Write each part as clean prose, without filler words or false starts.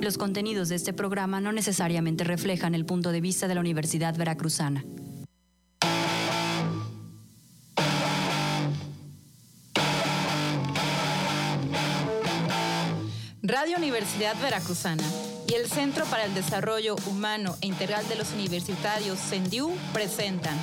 Los contenidos de este programa no necesariamente reflejan el punto de vista de la Universidad Veracruzana. Radio Universidad Veracruzana y el Centro para el Desarrollo Humano e Integral de los Universitarios, CENDIU, presentan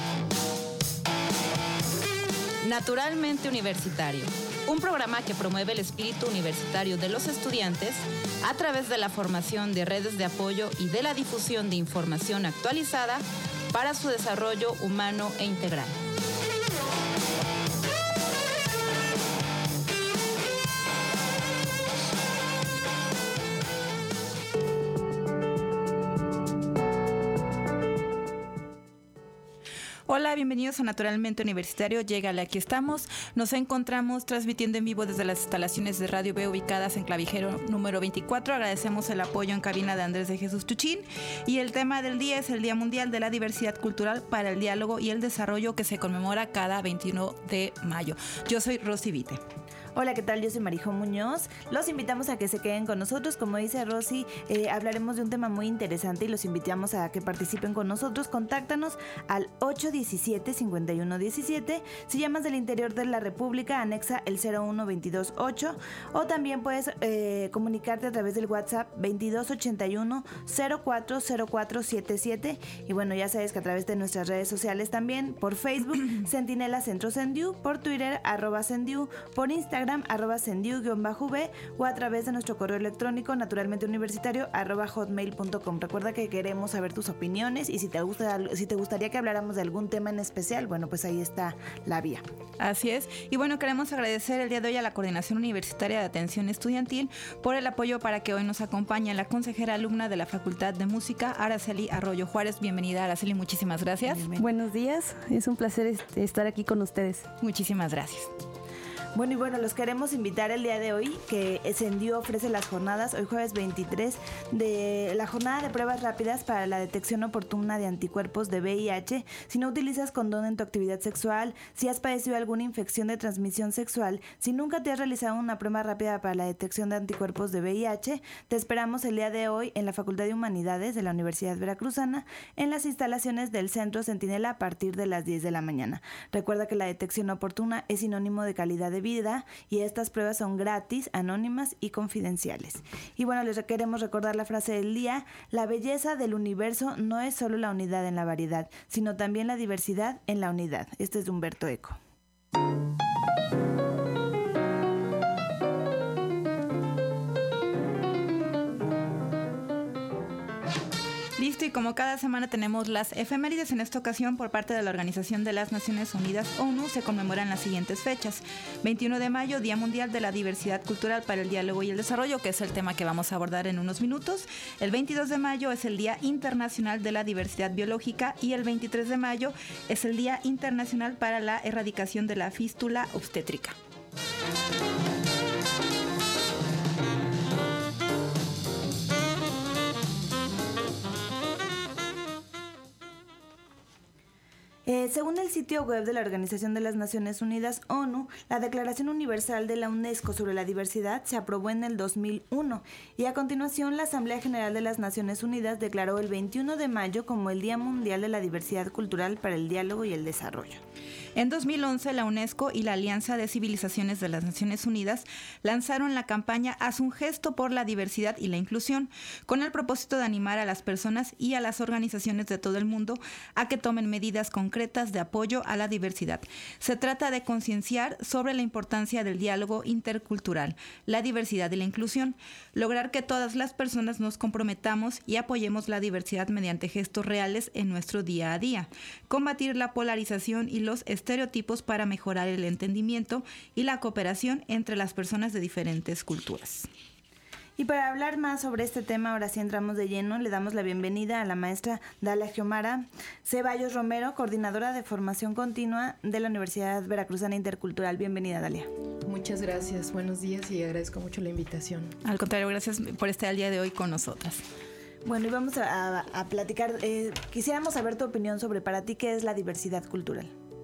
Naturalmente Universitario, un programa que promueve el espíritu universitario de los estudiantes a través de la formación de redes de apoyo y de la difusión de información actualizada para su desarrollo humano e integral. Hola, bienvenidos a Naturalmente Universitario. Llégale, aquí estamos. Nos encontramos transmitiendo en vivo desde las instalaciones de Radio B ubicadas en Clavijero número 24. Agradecemos el apoyo en cabina de Andrés de Jesús Tuchín. Y el tema del día es el Día Mundial de la Diversidad Cultural para el Diálogo y el Desarrollo, que se conmemora cada 21 de mayo. Yo soy Rosy Vite. Hola, ¿qué tal? Yo soy Marijo Muñoz. Los invitamos a que se queden con nosotros. Como dice Rosy, hablaremos de un tema muy interesante y los invitamos a que participen con nosotros. Contáctanos al 817-5117. Si llamas del interior de la República, anexa el 01228. O también puedes comunicarte a través del WhatsApp 2281-040477. Y bueno, ya sabes que a través de nuestras redes sociales también, por Facebook, Centinela Centro CENDIU, por Twitter, @CENDIU, por Instagram, @CENDIU_V, o a través de nuestro correo electrónico naturalmenteuniversitario @hotmail.com. Recuerda que queremos saber tus opiniones y si te gustaría que habláramos de algún tema en especial, bueno, pues ahí está la vía. Así es. Y bueno, queremos agradecer el día de hoy a la Coordinación Universitaria de Atención Estudiantil por el apoyo para que hoy nos acompañe la consejera alumna de la Facultad de Música, Araceli Arroyo Juárez. Bienvenida, Araceli, muchísimas gracias. Buenos días, es un placer estar aquí con ustedes. Muchísimas gracias. Bueno, los queremos invitar el día de hoy que CENDIU ofrece las jornadas, hoy jueves 23, de la jornada de pruebas rápidas para la detección oportuna de anticuerpos de VIH. Si no utilizas condón en tu actividad sexual, si has padecido alguna infección de transmisión sexual, si nunca te has realizado una prueba rápida para la detección de anticuerpos de VIH, te esperamos el día de hoy en la Facultad de Humanidades de la Universidad Veracruzana, en las instalaciones del Centro Centinela a partir de las 10 de la mañana. Recuerda que la detección oportuna es sinónimo de calidad de vida y estas pruebas son gratis, anónimas y confidenciales. Y bueno, les queremos recordar la frase del día: la belleza del universo no es solo la unidad en la variedad, sino también la diversidad en la unidad. Este es de Humberto Eco. Listo, y como cada semana tenemos las efemérides. En esta ocasión, por parte de la Organización de las Naciones Unidas, ONU, se conmemoran las siguientes fechas: 21 de mayo, Día Mundial de la Diversidad Cultural para el Diálogo y el Desarrollo, que es el tema que vamos a abordar en unos minutos. El 22 de mayo es el Día Internacional de la Diversidad Biológica y el 23 de mayo es el Día Internacional para la Erradicación de la Fístula Obstétrica. Según el sitio web de la Organización de las Naciones Unidas, ONU, la Declaración Universal de la UNESCO sobre la Diversidad se aprobó en el 2001 y a continuación la Asamblea General de las Naciones Unidas declaró el 21 de mayo como el Día Mundial de la Diversidad Cultural para el Diálogo y el Desarrollo. En 2011, la UNESCO y la Alianza de Civilizaciones de las Naciones Unidas lanzaron la campaña Haz un gesto por la diversidad y la inclusión, con el propósito de animar a las personas y a las organizaciones de todo el mundo a que tomen medidas concretas de apoyo a la diversidad. Se trata de concienciar sobre la importancia del diálogo intercultural, la diversidad y la inclusión, lograr que todas las personas nos comprometamos y apoyemos la diversidad mediante gestos reales en nuestro día a día, combatir la polarización y los estereotipos para mejorar el entendimiento y la cooperación entre las personas de diferentes culturas. Y para hablar más sobre este tema, ahora sí entramos de lleno, le damos la bienvenida a la maestra Dalia Xiomara Ceballos Romero, coordinadora de formación continua de la Universidad Veracruzana Intercultural. Bienvenida, Dalia. Muchas gracias, buenos días y agradezco mucho la invitación. Al contrario, gracias por estar el día de hoy con nosotras. Bueno, y vamos a platicar, quisiéramos saber tu opinión sobre, para ti, ¿qué es la diversidad cultural?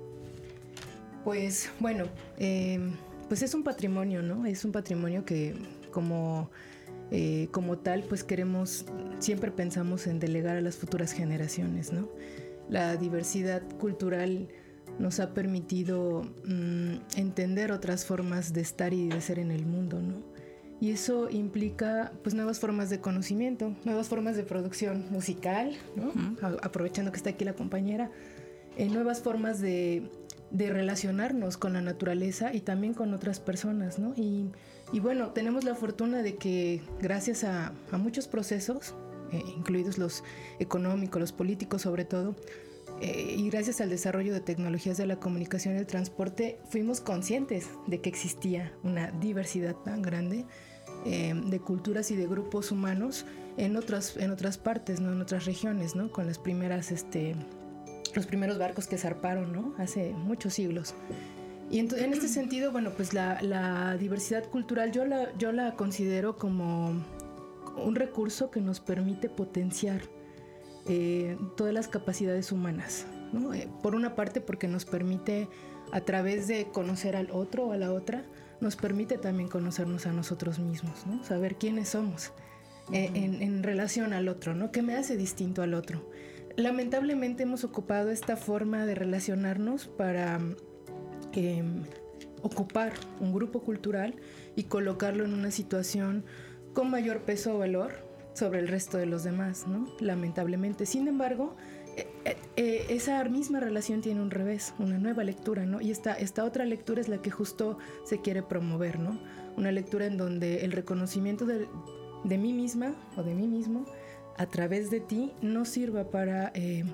Pues bueno, pues es un patrimonio, ¿no? Es un patrimonio que como como tal, pues siempre pensamos en delegar a las futuras generaciones, ¿no? La diversidad cultural nos ha permitido entender otras formas de estar y de ser en el mundo, ¿no? Y eso implica pues nuevas formas de conocimiento, nuevas formas de producción musical, ¿no? Aprovechando que está aquí la compañera, nuevas formas de relacionarnos con la naturaleza y también con otras personas, ¿no? Y bueno, tenemos la fortuna de que gracias a muchos procesos, incluidos los económicos, los políticos sobre todo, y gracias al desarrollo de tecnologías de la comunicación y el transporte, fuimos conscientes de que existía una diversidad tan grande de culturas y de grupos humanos en otras partes, ¿no? En otras regiones, ¿no? Con los primeros barcos que zarparon, ¿no? Hace muchos siglos. Y en este sentido, bueno, pues la diversidad cultural yo la considero como un recurso que nos permite potenciar todas las capacidades humanas, ¿no? Por una parte porque nos permite, a través de conocer al otro o a la otra, nos permite también conocernos a nosotros mismos, ¿no? Saber quiénes somos en relación al otro, ¿no? ¿Qué me hace distinto al otro? Lamentablemente hemos ocupado esta forma de relacionarnos para ocupar un grupo cultural y colocarlo en una situación con mayor peso o valor sobre el resto de los demás, ¿no? Lamentablemente. Sin embargo, esa misma relación tiene un revés, una nueva lectura, ¿no? Y esta otra lectura es la que justo se quiere promover, ¿no? Una lectura en donde el reconocimiento de mí misma o de mí mismo a través de ti no sirva para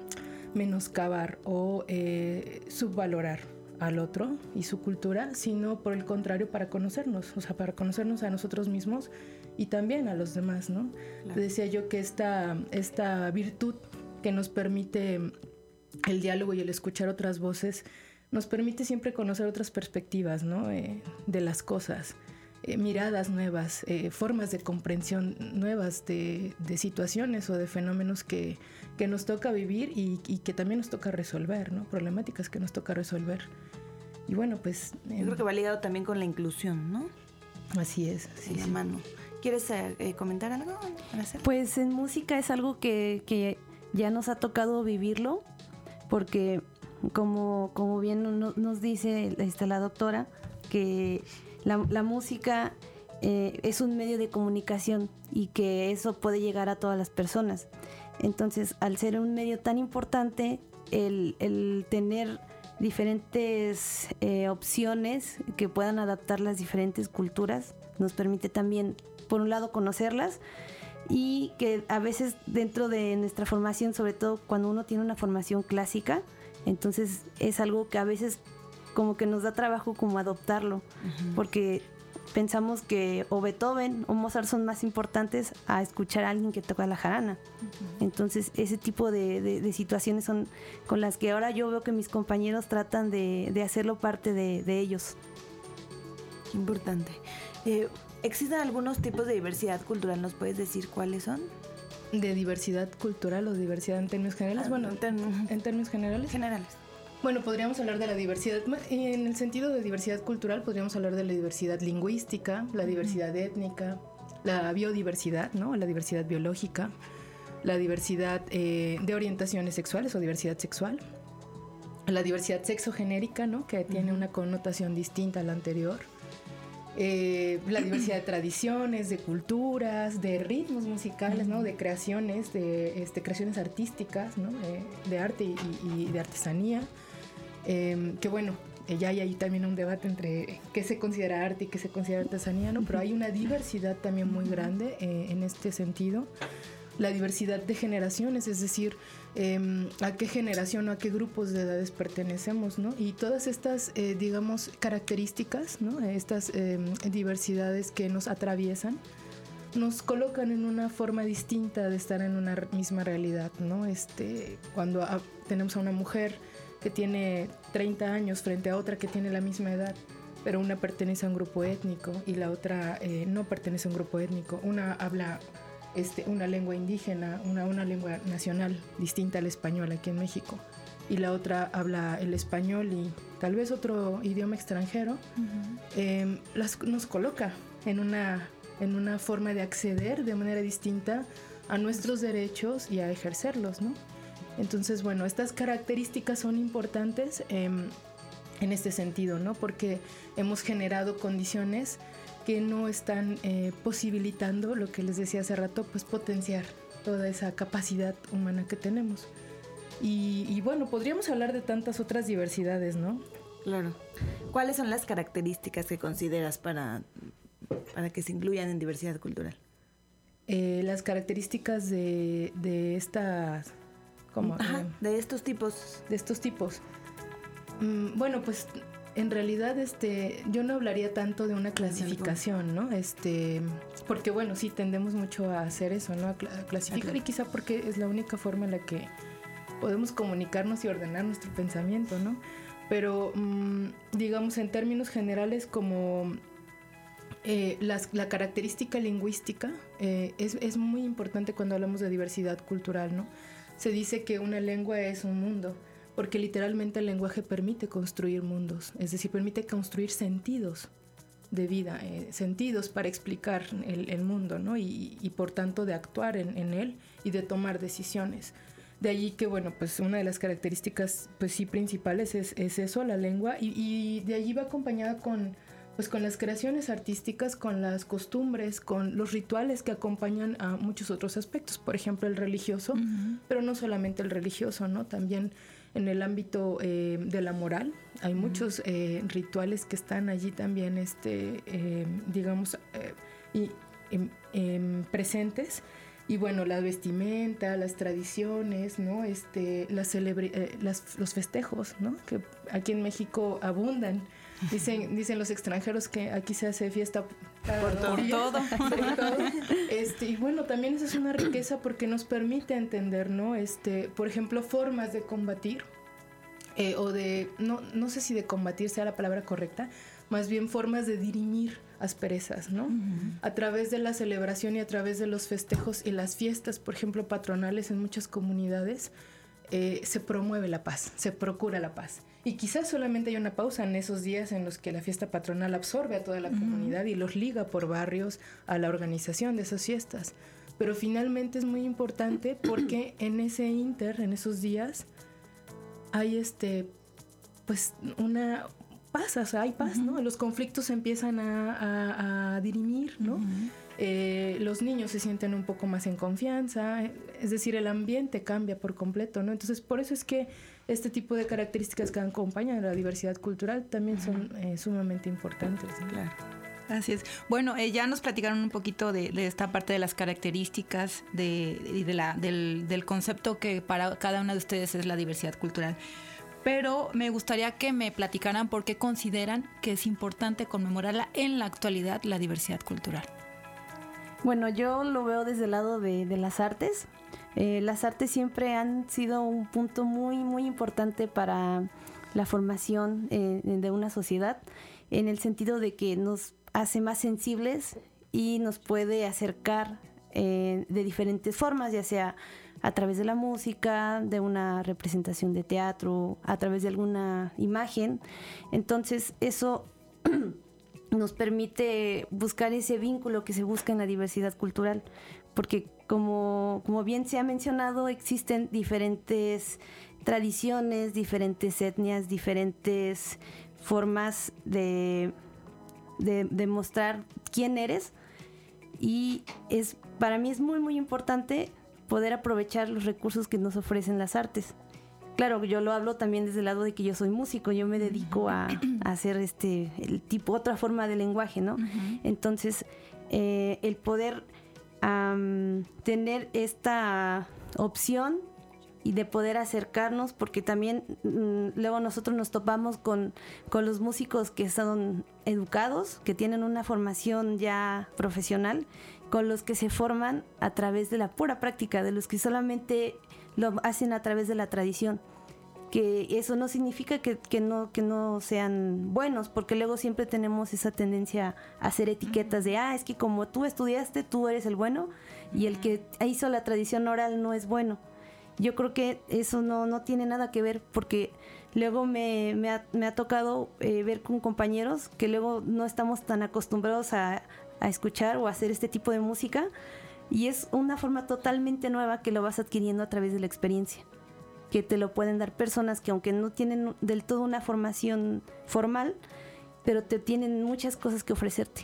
menoscabar o subvalorar al otro y su cultura, sino por el contrario para conocernos, o sea, para conocernos a nosotros mismos y también a los demás, ¿no? Claro. Decía yo que esta virtud que nos permite el diálogo y el escuchar otras voces, nos permite siempre conocer otras perspectivas, ¿no? De las cosas, miradas nuevas, formas de comprensión nuevas de situaciones o de fenómenos que nos toca vivir y que también nos toca resolver, ¿no? Problemáticas que nos toca resolver. Y bueno, pues... Yo creo que va ligado también con la inclusión, ¿no? Así es. Sí, sí. Mano. ¿Quieres comentar algo para hacer? Pues en música es algo que ya nos ha tocado vivirlo, porque como bien nos dice la doctora, que la música es un medio de comunicación y que eso puede llegar a todas las personas. Entonces, al ser un medio tan importante, el tener diferentes opciones que puedan adaptar las diferentes culturas nos permite también, por un lado, conocerlas, y que a veces dentro de nuestra formación, sobre todo cuando uno tiene una formación clásica, entonces es algo que a veces como que nos da trabajo como adoptarlo, porque pensamos que o Beethoven o Mozart son más importantes a escuchar a alguien que toca la jarana. Entonces ese tipo de situaciones son con las que ahora yo veo que mis compañeros tratan de hacerlo parte de ellos. Importante. ¿Existen algunos tipos de diversidad cultural? ¿Nos puedes decir cuáles son? ¿De diversidad cultural o diversidad en términos generales? Bueno, en términos generales. Generales. Bueno, podríamos hablar de la diversidad, en el sentido de diversidad cultural, podríamos hablar de la diversidad lingüística, la diversidad étnica, la biodiversidad, ¿no? La diversidad biológica, la diversidad de orientaciones sexuales o diversidad sexual, la diversidad sexogenérica, ¿no? Que tiene una connotación distinta a la anterior, la diversidad de tradiciones, de culturas, de ritmos musicales, ¿no? De creaciones, de creaciones artísticas, ¿no? De arte y de artesanía. Que bueno, ya hay ahí también un debate entre qué se considera arte y qué se considera artesanía, ¿no? Pero hay una diversidad también muy grande en este sentido. La diversidad de generaciones, es decir, a qué generación o a qué grupos de edades pertenecemos, ¿no? Y todas estas, digamos, características, ¿no? Estas diversidades que nos atraviesan, nos colocan en una forma distinta de estar en una misma realidad, ¿no? Cuando tenemos a una mujer que tiene 30 años frente a otra que tiene la misma edad, pero una pertenece a un grupo étnico y la otra no pertenece a un grupo étnico. Una habla una lengua indígena, una lengua nacional distinta al español aquí en México, y la otra habla el español y tal vez otro idioma extranjero, nos coloca en una en una forma de acceder de manera distinta a nuestros derechos y a ejercerlos, ¿no? Entonces, bueno, estas características son importantes en este sentido, ¿no? Porque hemos generado condiciones que no están posibilitando, lo que les decía hace rato, pues potenciar toda esa capacidad humana que tenemos. Y bueno, podríamos hablar de tantas otras diversidades, ¿no? Claro. ¿Cuáles son las características que consideras para que se incluyan en diversidad cultural? Las características de estas... ¿Cómo? De estos tipos. De estos tipos. Bueno, pues en realidad yo no hablaría tanto de una clasificación, ¿no? Porque bueno, sí tendemos mucho a hacer eso, ¿no? A clasificar, y quizá porque es la única forma en la que podemos comunicarnos y ordenar nuestro pensamiento, ¿no? Pero digamos en términos generales como la característica lingüística es muy importante cuando hablamos de diversidad cultural, ¿no? Se dice que una lengua es un mundo, porque literalmente el lenguaje permite construir mundos, es decir, permite construir sentidos de vida, sentidos para explicar el mundo, ¿no? Y por tanto de actuar en él y de tomar decisiones. De allí que, bueno, pues una de las características, pues sí, principales es eso, la lengua, y de allí va acompañada con las creaciones artísticas, con las costumbres, con los rituales que acompañan a muchos otros aspectos, por ejemplo el religioso, pero no solamente el religioso, ¿no? También en el ámbito de la moral hay muchos rituales que están allí también, digamos, presentes. Y bueno, la vestimenta, las tradiciones, ¿no? Los festejos, ¿no? Que aquí en México abundan. Dicen los extranjeros que aquí se hace fiesta por todo. Y bueno, también esa es una riqueza porque nos permite entender, ¿no? Por ejemplo, formas de combatir, o de, no sé si de combatir sea la palabra correcta, más bien formas de dirimir asperezas, ¿no? A través de la celebración y a través de los festejos y las fiestas, por ejemplo, patronales en muchas comunidades, se promueve la paz, se procura la paz. Y quizás solamente hay una pausa en esos días en los que la fiesta patronal absorbe a toda la comunidad y los liga por barrios a la organización de esas fiestas. Pero finalmente es muy importante porque en en esos días, hay pues una paz, o sea, hay paz, ¿no? Los conflictos se empiezan a dirimir, ¿no? Los niños se sienten un poco más en confianza, es decir, el ambiente cambia por completo, ¿no? Entonces, por eso es que este tipo de características que acompañan a la diversidad cultural también son sumamente importantes, ¿no? Claro. Así es. Bueno, ya nos platicaron un poquito de esta parte de las características y del concepto que para cada una de ustedes es la diversidad cultural. Pero me gustaría que me platicaran por qué consideran que es importante conmemorarla en la actualidad, la diversidad cultural. Bueno, yo lo veo desde el lado de las artes. Las artes siempre han sido un punto muy, muy importante para la formación de una sociedad, en el sentido de que nos hace más sensibles y nos puede acercar de diferentes formas, ya sea a través de la música, de una representación de teatro, a través de alguna imagen. Entonces eso nos permite buscar ese vínculo que se busca en la diversidad cultural, porque como bien se ha mencionado, existen diferentes tradiciones, diferentes etnias, diferentes formas de mostrar quién eres, y para mí es muy, muy importante poder aprovechar los recursos que nos ofrecen las artes. Claro, yo lo hablo también desde el lado de que yo soy músico, yo me dedico a hacer otra forma de lenguaje, ¿no? Entonces, el poder tener esta opción y de poder acercarnos, porque también luego nosotros nos topamos con los músicos que son educados, que tienen una formación ya profesional, con los que se forman a través de la pura práctica, de los que solamente lo hacen a través de la tradición. Que eso no significa que no sean buenos, porque luego siempre tenemos esa tendencia a hacer etiquetas de, es que como tú estudiaste, tú eres el bueno, y el que hizo la tradición oral no es bueno. Yo creo que eso no tiene nada que ver, porque luego me ha tocado ver con compañeros que luego no estamos tan acostumbrados a a escuchar o a hacer este tipo de música, y es una forma totalmente nueva que lo vas adquiriendo a través de la experiencia, que te lo pueden dar personas que aunque no tienen del todo una formación formal, pero te tienen muchas cosas que ofrecerte.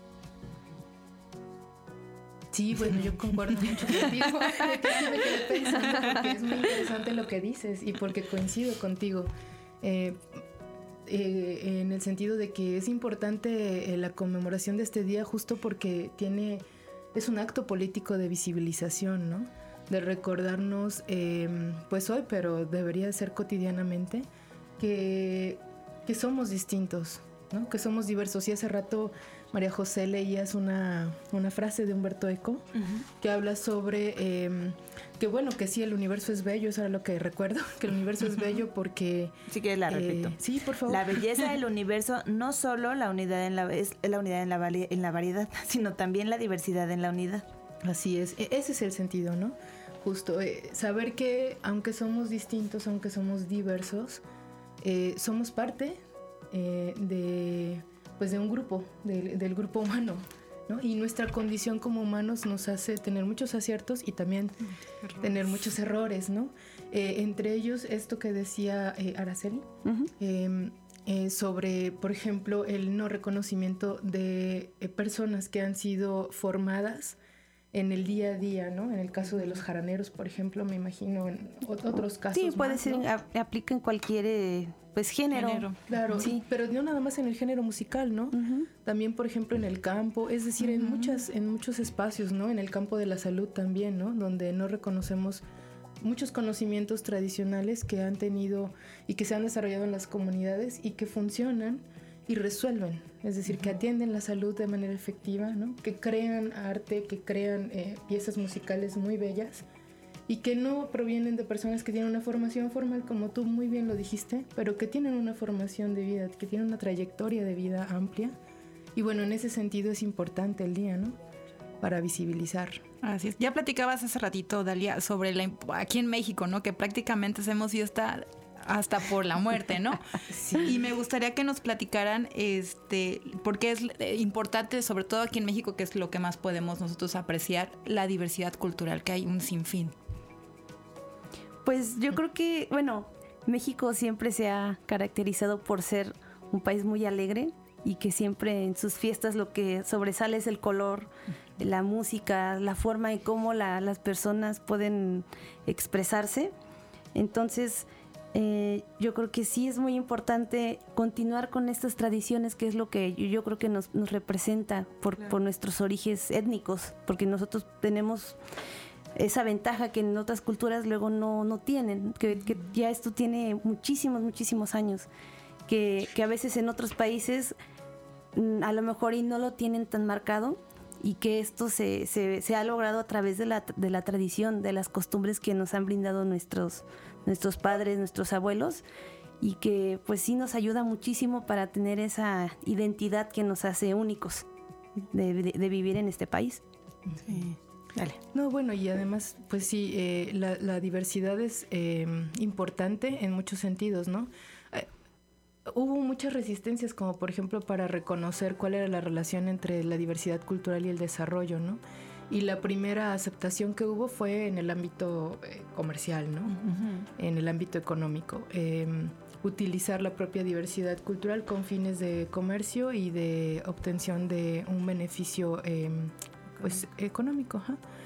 Sí, bueno, yo concuerdo mucho contigo. Yo me quedé pensando porque es muy interesante lo que dices y porque coincido contigo. En el sentido de que es importante la conmemoración de este día justo porque es un acto político de visibilización, ¿no? De recordarnos, pues hoy, pero debería ser cotidianamente, que somos distintos, ¿no? Que somos diversos. Y hace rato María José leías una frase de Humberto Eco que habla sobre que bueno, que sí, el universo es bello. Eso era lo que recuerdo, que el universo es bello porque... Si quieres la repito. Sí, por favor. La belleza del universo no solo es la unidad en la variedad, sino también la diversidad en la unidad. Así es, ese es el sentido, ¿no? Justo, saber que aunque somos distintos, aunque somos diversos, somos parte de un grupo, del grupo humano, ¿no? Y nuestra condición como humanos nos hace tener muchos aciertos y también tener muchos errores, ¿no? Entre ellos, esto que decía Araceli, sobre, por ejemplo, el no reconocimiento de personas que han sido formadas en el día a día, ¿no? En el caso de los jaraneros, por ejemplo, me imagino en otros casos. Sí, puede más, ser, ¿no? Aplica en cualquier género. Claro, sí. Pero no nada más en el género musical, ¿no? También, por ejemplo, en el campo, es decir, en muchos espacios, ¿no? En el campo de la salud también, ¿no? Donde no reconocemos muchos conocimientos tradicionales que han tenido y que se han desarrollado en las comunidades y que funcionan y resuelven, es decir, que atienden la salud de manera efectiva, ¿no? Que crean arte, que crean piezas musicales muy bellas y que no provienen de personas que tienen una formación formal, como tú muy bien lo dijiste, pero que tienen una formación de vida, que tienen una trayectoria de vida amplia. Y bueno, en ese sentido es importante el día, ¿no? Para visibilizar. Así es. Ya platicabas hace ratito, Dalia, sobre aquí en México, ¿no? Que prácticamente hacemos fiesta hasta por la muerte, ¿no? Sí. Y me gustaría que nos platicaran porque es importante, sobre todo aquí en México, que es lo que más podemos nosotros apreciar, la diversidad cultural, que hay un sinfín. Pues yo creo que, bueno, México siempre se ha caracterizado por ser un país muy alegre y que siempre en sus fiestas lo que sobresale es el color, la música, la forma en cómo las personas pueden expresarse. Entonces, yo creo que sí es muy importante continuar con estas tradiciones, que es lo que yo creo que nos representa por nuestros orígenes étnicos, porque nosotros tenemos esa ventaja que en otras culturas luego no tienen, que ya esto tiene muchísimos años, que a veces en otros países a lo mejor y no lo tienen tan marcado, y que esto se ha logrado a través de la tradición, de las costumbres que nos han brindado nuestros padres, nuestros abuelos, y que pues sí nos ayuda muchísimo para tener esa identidad que nos hace únicos de vivir en este país. Sí. Dale. No, bueno, y además, pues sí, la diversidad es importante en muchos sentidos, ¿no? Hubo muchas resistencias, como por ejemplo para reconocer cuál era la relación entre la diversidad cultural y el desarrollo, ¿no? Y la primera aceptación que hubo fue en el ámbito comercial, ¿no? En el ámbito económico. Utilizar la propia diversidad cultural con fines de comercio y de obtención de un beneficio pues económico.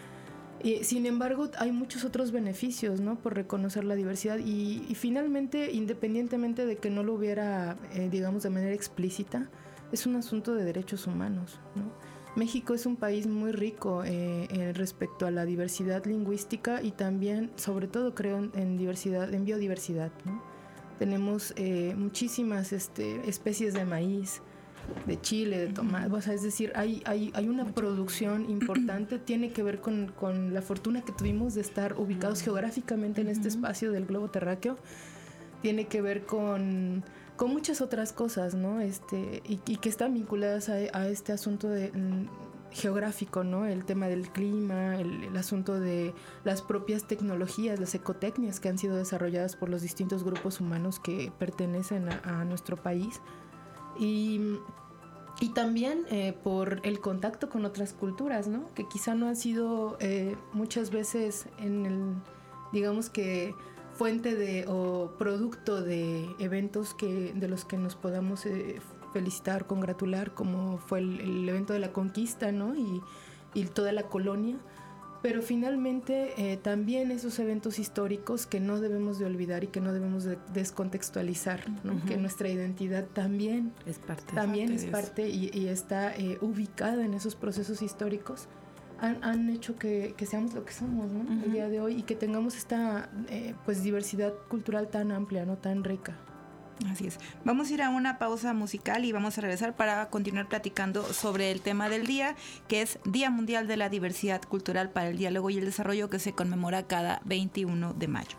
Sin embargo, hay muchos otros beneficios, ¿no? Por reconocer la diversidad y finalmente, independientemente de que no lo hubiera, digamos, de manera explícita, es un asunto de derechos humanos, ¿no? México es un país muy rico respecto a la diversidad lingüística y también, sobre todo, creo, en biodiversidad, ¿no? Tenemos muchísimas especies de maíz, de chile, de tomate, o sea, es decir, hay una producción importante, tiene que ver con la fortuna que tuvimos de estar ubicados geográficamente en este espacio del globo terráqueo, tiene que ver con muchas otras cosas, ¿no? Y que están vinculadas a este asunto geográfico, ¿no? El tema del clima, el asunto de las propias tecnologías, las ecotecnias que han sido desarrolladas por los distintos grupos humanos que pertenecen a nuestro país. Y Y también por el contacto con otras culturas, ¿no? Que quizá no han sido muchas veces digamos que fuente o producto de eventos de los que nos podamos felicitar, congratular, como fue el evento de la conquista, ¿no? Y toda la colonia. Pero finalmente también esos eventos históricos que no debemos de olvidar y que no debemos de descontextualizar, ¿no? Uh-huh. Que nuestra identidad también es parte y está ubicada en esos procesos históricos, han hecho que seamos lo que somos, ¿no? Uh-huh. El día de hoy, y que tengamos esta pues diversidad cultural tan amplia, ¿no? Tan rica. Así es. Vamos a ir a una pausa musical y vamos a regresar para continuar platicando sobre el tema del día, que es Día Mundial de la Diversidad Cultural para el Diálogo y el Desarrollo, que se conmemora cada 21 de mayo.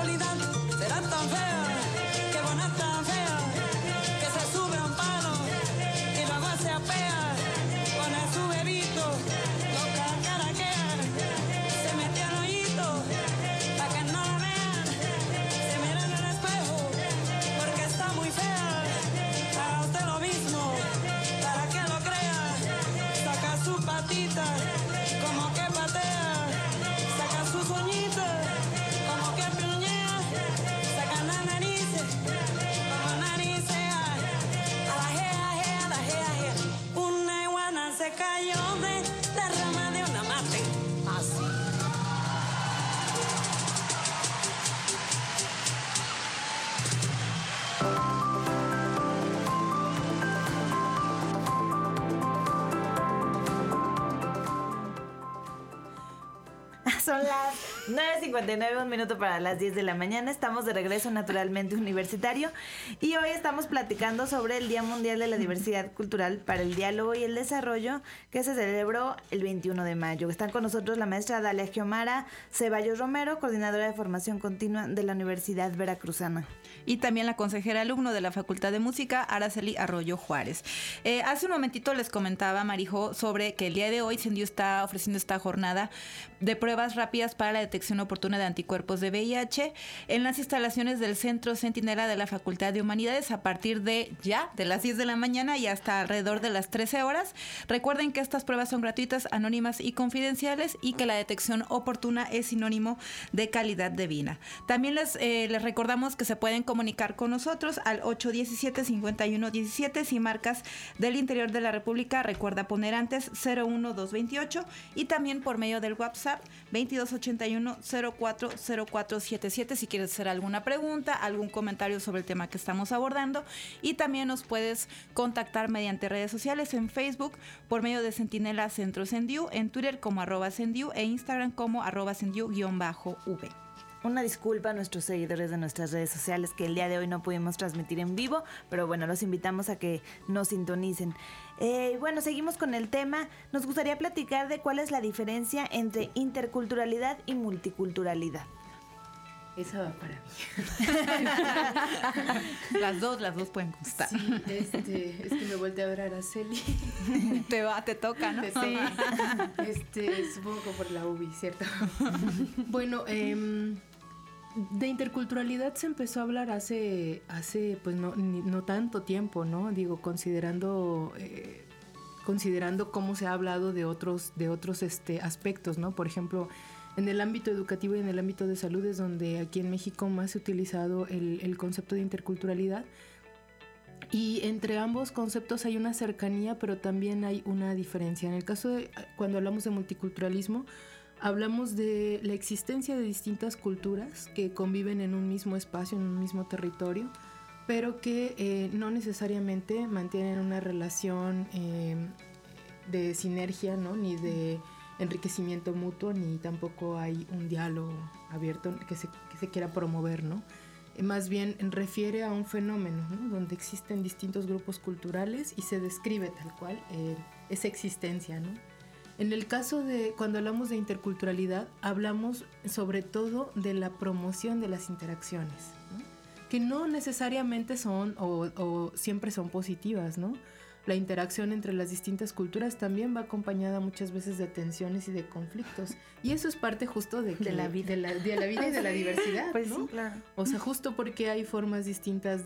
casualidad será tan fea, que buena tan fea, que se sube a un palo y luego se apea, pone su bebito, lo cacaraquea, se mete al hoyito, pa' que no la vean, se mira en el espejo, porque está muy fea, haga usted lo mismo, para que lo crea, saca su patita, como que patea, saca sus uñitas, como que piñea, saca la nariz, como naricea, a la jea, a la jea. Una iguana se cayó de la rama de una mate, así. Son las 9:59, un minuto para las 10 de la mañana. Estamos de regreso Naturalmente Universitario y hoy estamos platicando sobre el Día Mundial de la Diversidad Cultural para el Diálogo y el Desarrollo, que se celebró el 21 de mayo. Están con nosotros la maestra Dalia Giomara Ceballos Romero, coordinadora de formación continua de la Universidad Veracruzana. Y también la consejera alumno de la Facultad de Música, Araceli Arroyo Juárez. Hace un momentito les comentaba, Marijo, sobre que el día de hoy Sendiu está ofreciendo esta jornada de pruebas rápidas para la detección oportuna de anticuerpos de VIH en las instalaciones del Centro Centinela de la Facultad de Humanidades a partir de las 10 de la mañana y hasta alrededor de las 13 horas. Recuerden que estas pruebas son gratuitas, anónimas y confidenciales y que la detección oportuna es sinónimo de calidad de vida. También les recordamos que se pueden comunicar con nosotros al 817-5117 si marcas del interior de la República. Recuerda poner antes 01228 y también por medio del WhatsApp 2281-040477 si quieres hacer alguna pregunta, algún comentario sobre el tema que estamos abordando. Y también nos puedes contactar mediante redes sociales en Facebook por medio de Centinela Centro Sendiu, en Twitter como @Sendiu e Instagram como @Sendiu_V. Una disculpa a nuestros seguidores de nuestras redes sociales que el día de hoy no pudimos transmitir en vivo, pero bueno, los invitamos a que nos sintonicen. Bueno, seguimos con el tema. Nos gustaría platicar de cuál es la diferencia entre interculturalidad y multiculturalidad. Esa va para mí. Las dos pueden contestar. Sí, es que me volteé a ver a Araceli. Te toca, ¿no? Sí. Supongo que por la UBI, ¿cierto? Bueno, de interculturalidad se empezó a hablar hace pues no tanto tiempo, ¿no? Digo, considerando cómo se ha hablado de otros aspectos, ¿no? Por ejemplo, en el ámbito educativo y en el ámbito de salud es donde aquí en México más se ha utilizado el concepto de interculturalidad. Y entre ambos conceptos hay una cercanía, pero también hay una diferencia. En el caso de cuando hablamos de multiculturalismo, hablamos de la existencia de distintas culturas que conviven en un mismo espacio, en un mismo territorio, pero que no necesariamente mantienen una relación de sinergia, ¿no? Ni de enriquecimiento mutuo, ni tampoco hay un diálogo abierto que se quiera promover, ¿no? Más bien refiere a un fenómeno, ¿no? Donde existen distintos grupos culturales y se describe tal cual esa existencia, ¿no? En el caso de cuando hablamos de interculturalidad, hablamos sobre todo de la promoción de las interacciones, ¿no? Que no necesariamente son o siempre son positivas, ¿no? La interacción entre las distintas culturas también va acompañada muchas veces de tensiones y de conflictos. Y eso es parte justo de la vida y de la diversidad, pues ¿no? Sí, claro. O sea, justo porque hay formas distintas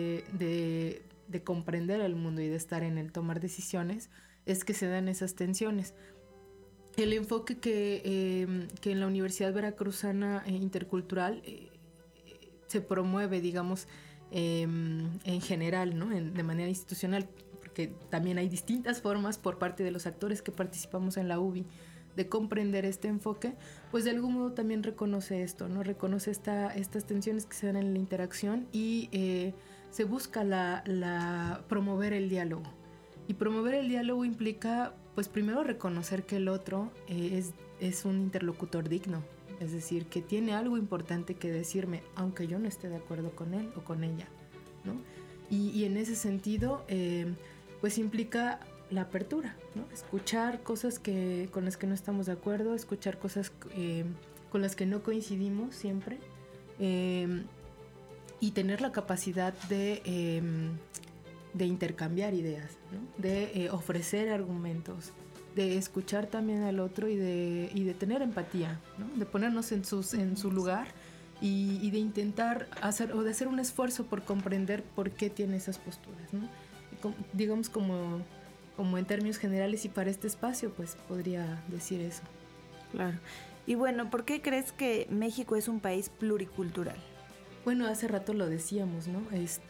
de comprender el mundo y de estar en el tomar decisiones, es que se dan esas tensiones. El enfoque que en la Universidad Veracruzana Intercultural se promueve, digamos, en general, ¿no? De manera institucional, porque también hay distintas formas por parte de los actores que participamos en la UBI de comprender este enfoque, pues de algún modo también reconoce esto, ¿no? Reconoce estas tensiones que se dan en la interacción y se busca promover el diálogo. Y promover el diálogo implica, pues primero reconocer que el otro es un interlocutor digno, es decir, que tiene algo importante que decirme, aunque yo no esté de acuerdo con él o con ella, ¿no? Y en ese sentido, pues implica la apertura, ¿no? Escuchar cosas con las que no estamos de acuerdo, escuchar cosas con las que no coincidimos siempre, y tener la capacidad de intercambiar ideas, ¿no? De ofrecer argumentos, de escuchar también al otro y de tener empatía, ¿no? De ponernos en su lugar y de intentar hacer un esfuerzo por comprender por qué tiene esas posturas, ¿no? Y digamos como en términos generales, y para este espacio pues podría decir eso. Claro. Y bueno, ¿por qué crees que México es un país pluricultural? Bueno, hace rato lo decíamos, ¿no?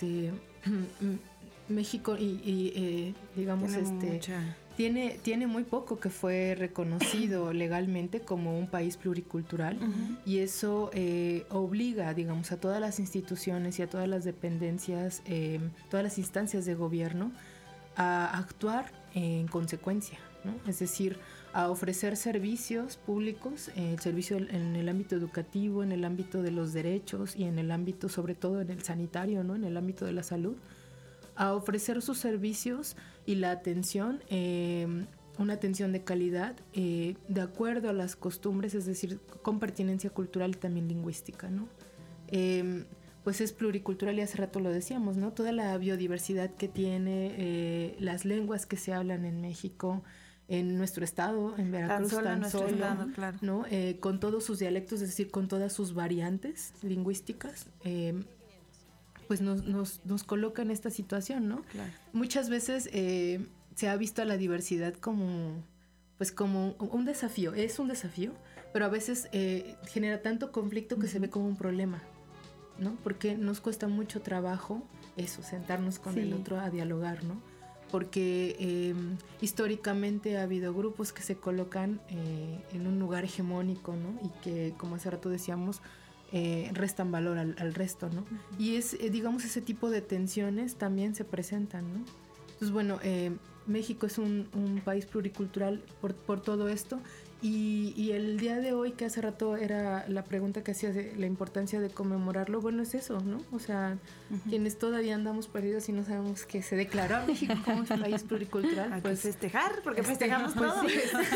México digamos tiene muy poco que fue reconocido legalmente como un país pluricultural, y eso obliga, digamos, a todas las instituciones y a todas las dependencias, todas las instancias de gobierno a actuar en consecuencia, ¿no? Es decir, a ofrecer servicios públicos, servicio en el ámbito educativo, en el ámbito de los derechos y en el ámbito, sobre todo en el sanitario, ¿no? En el ámbito de la salud, a ofrecer sus servicios y la atención, una atención de calidad, de acuerdo a las costumbres, es decir, con pertinencia cultural y también lingüística, ¿no? Pues es pluricultural y hace rato lo decíamos, ¿no? Toda la biodiversidad que tiene, las lenguas que se hablan en México, en nuestro estado, en Veracruz, tan solo, claro. ¿no? Con todos sus dialectos, es decir, con todas sus variantes lingüísticas, pues nos coloca en esta situación, ¿no? Claro. Muchas veces se ha visto a la diversidad como un desafío, es un desafío, pero a veces genera tanto conflicto que se ve como un problema, ¿no? Porque nos cuesta mucho trabajo eso, sentarnos con el otro a dialogar, ¿no? Porque históricamente ha habido grupos que se colocan en un lugar hegemónico, ¿no? Y que, como hace rato decíamos, restan valor al resto, ¿no? Y es, digamos, ese tipo de tensiones también se presentan, ¿no? Entonces, bueno, México es un país pluricultural por todo esto, y el día de hoy, que hace rato era la pregunta que hacías de la importancia de conmemorarlo, bueno, es eso, ¿no? O sea, quienes todavía andamos perdidos y no sabemos que se declaró a México como un país pluricultural, pues festejar, porque festejamos pues, todo. Sí,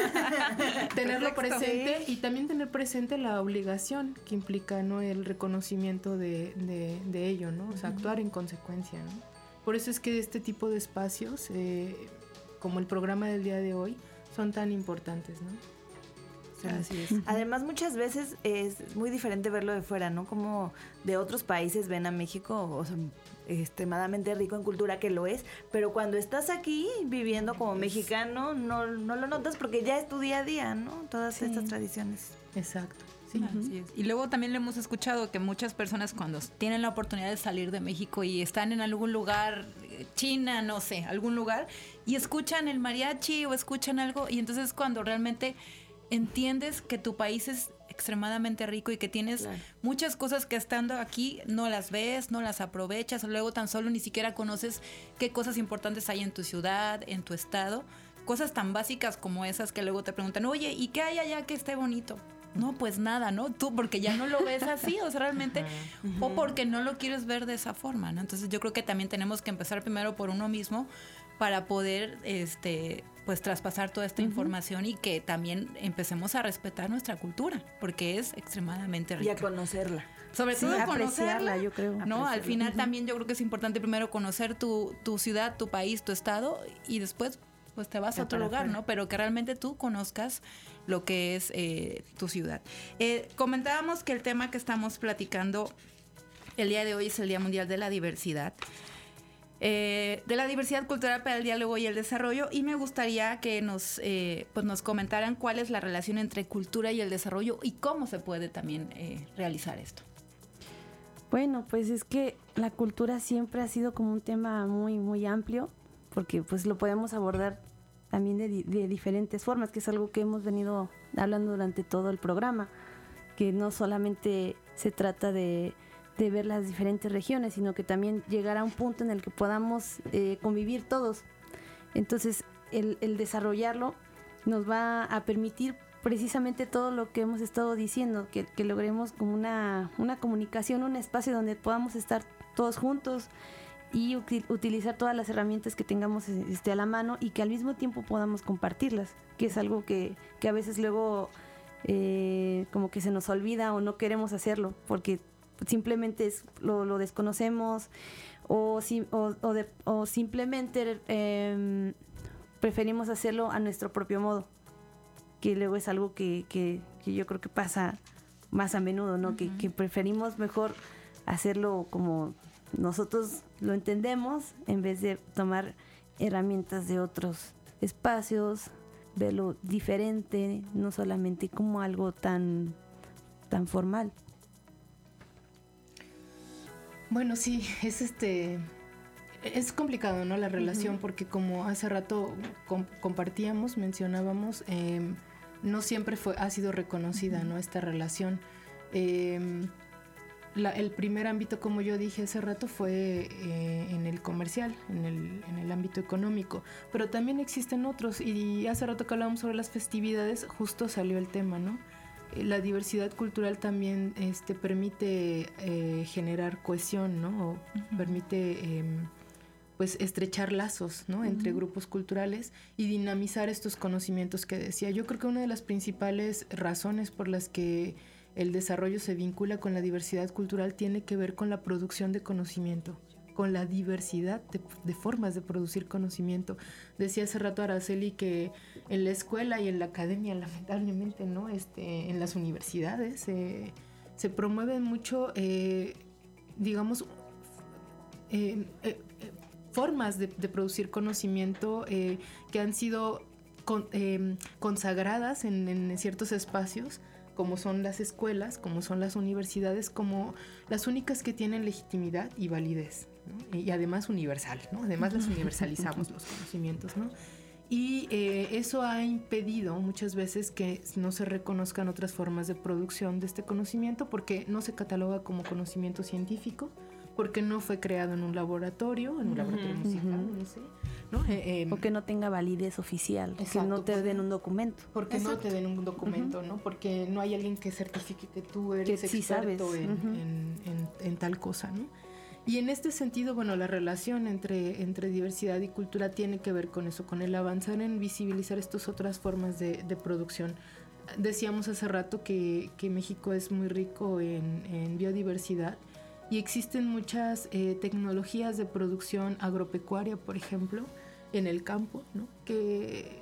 tenerlo presente, y también tener presente la obligación que implica, ¿no? El reconocimiento de ello, ¿no? O sea, actuar en consecuencia, ¿no? Por eso es que este tipo de espacios, como el programa del día de hoy, son tan importantes, ¿no? Así es. Además, muchas veces es muy diferente verlo de fuera, ¿no? Como de otros países ven a México, o sea, extremadamente rico en cultura, que lo es, pero cuando estás aquí viviendo como mexicano, no lo notas porque ya es tu día a día, ¿no? Todas estas tradiciones. Exacto. Sí. Así es. Y luego también le hemos escuchado que muchas personas, cuando tienen la oportunidad de salir de México y están en algún lugar, China, no sé, algún lugar, y escuchan el mariachi o escuchan algo, y entonces cuando realmente entiendes que tu país es extremadamente rico y que tienes muchas cosas que estando aquí no las ves, no las aprovechas, o luego tan solo ni siquiera conoces qué cosas importantes hay en tu ciudad, en tu estado, cosas tan básicas como esas que luego te preguntan, oye, ¿y qué hay allá que esté bonito? No, pues nada, ¿no? Tú porque ya no lo ves así, o sea, realmente, o porque no lo quieres ver de esa forma, ¿no? Entonces yo creo que también tenemos que empezar primero por uno mismo para poder, pues traspasar toda esta información, y que también empecemos a respetar nuestra cultura, porque es extremadamente rica. Y a conocerla. Sobre todo apreciarla, yo creo. ¿No? Al final también yo creo que es importante primero conocer tu ciudad, tu país, tu estado, y después pues te vas a otro lugar, ¿no? Pero que realmente tú conozcas lo que es tu ciudad. Comentábamos que el tema que estamos platicando el día de hoy es el Día Mundial de la Diversidad. De la diversidad cultural para el diálogo y el desarrollo, y me gustaría que nos comentaran cuál es la relación entre cultura y el desarrollo y cómo se puede también realizar esto. Bueno, pues es que la cultura siempre ha sido como un tema muy, muy amplio, porque pues lo podemos abordar también de diferentes formas, que es algo que hemos venido hablando durante todo el programa, que no solamente se trata de ver las diferentes regiones, sino que también llegar a un punto en el que podamos convivir todos. Entonces, el desarrollarlo nos va a permitir precisamente todo lo que hemos estado diciendo, que logremos como una comunicación, un espacio donde podamos estar todos juntos y utilizar todas las herramientas que tengamos a la mano, y que al mismo tiempo podamos compartirlas, que es algo que a veces luego como que se nos olvida o no queremos hacerlo, porque simplemente lo desconocemos o simplemente preferimos hacerlo a nuestro propio modo, que luego es algo que yo creo que pasa más a menudo, ¿no? Uh-huh. Que preferimos mejor hacerlo como nosotros lo entendemos en vez de tomar herramientas de otros espacios, verlo diferente, no solamente como algo tan formal. Bueno, sí, es complicado, ¿no? La relación, uh-huh. porque como hace rato mencionábamos, no siempre ha sido reconocida, uh-huh. ¿no? Esta relación. El primer ámbito, como yo dije hace rato, fue en el comercial, en el ámbito económico, pero también existen otros, y hace rato que hablábamos sobre las festividades, justo salió el tema, ¿no? La diversidad cultural también permite generar cohesión, ¿no? O uh-huh. permite pues estrechar lazos, ¿no? Uh-huh. entre grupos culturales y dinamizar estos conocimientos que decía. Yo creo que una de las principales razones por las que el desarrollo se vincula con la diversidad cultural tiene que ver con la producción de conocimiento, con la diversidad de formas de producir conocimiento. Decía hace rato Araceli que en la escuela y en la academia, lamentablemente, ¿no? En las universidades se promueven mucho, digamos, formas de producir conocimiento que han sido consagradas en ciertos espacios, como son las escuelas, como son las universidades, como las únicas que tienen legitimidad y validez, ¿no? Y además universal, ¿no? Además las universalizamos los conocimientos, ¿no? Y eso ha impedido muchas veces que no se reconozcan otras formas de producción de este conocimiento, porque no se cataloga como conocimiento científico, porque no fue creado en un laboratorio musical, no sé, ¿no? O que no tenga validez oficial, exacto, que no te den un documento. Porque exacto. no te den un documento, uh-huh. ¿no? Porque no hay alguien que certifique que tú eres que experto sí en tal cosa, ¿no? Y en este sentido, bueno, la relación entre diversidad y cultura tiene que ver con eso, con el avanzar en visibilizar estas otras formas de producción. Decíamos hace rato que México es muy rico en biodiversidad, y existen muchas tecnologías de producción agropecuaria, por ejemplo, en el campo, ¿no? que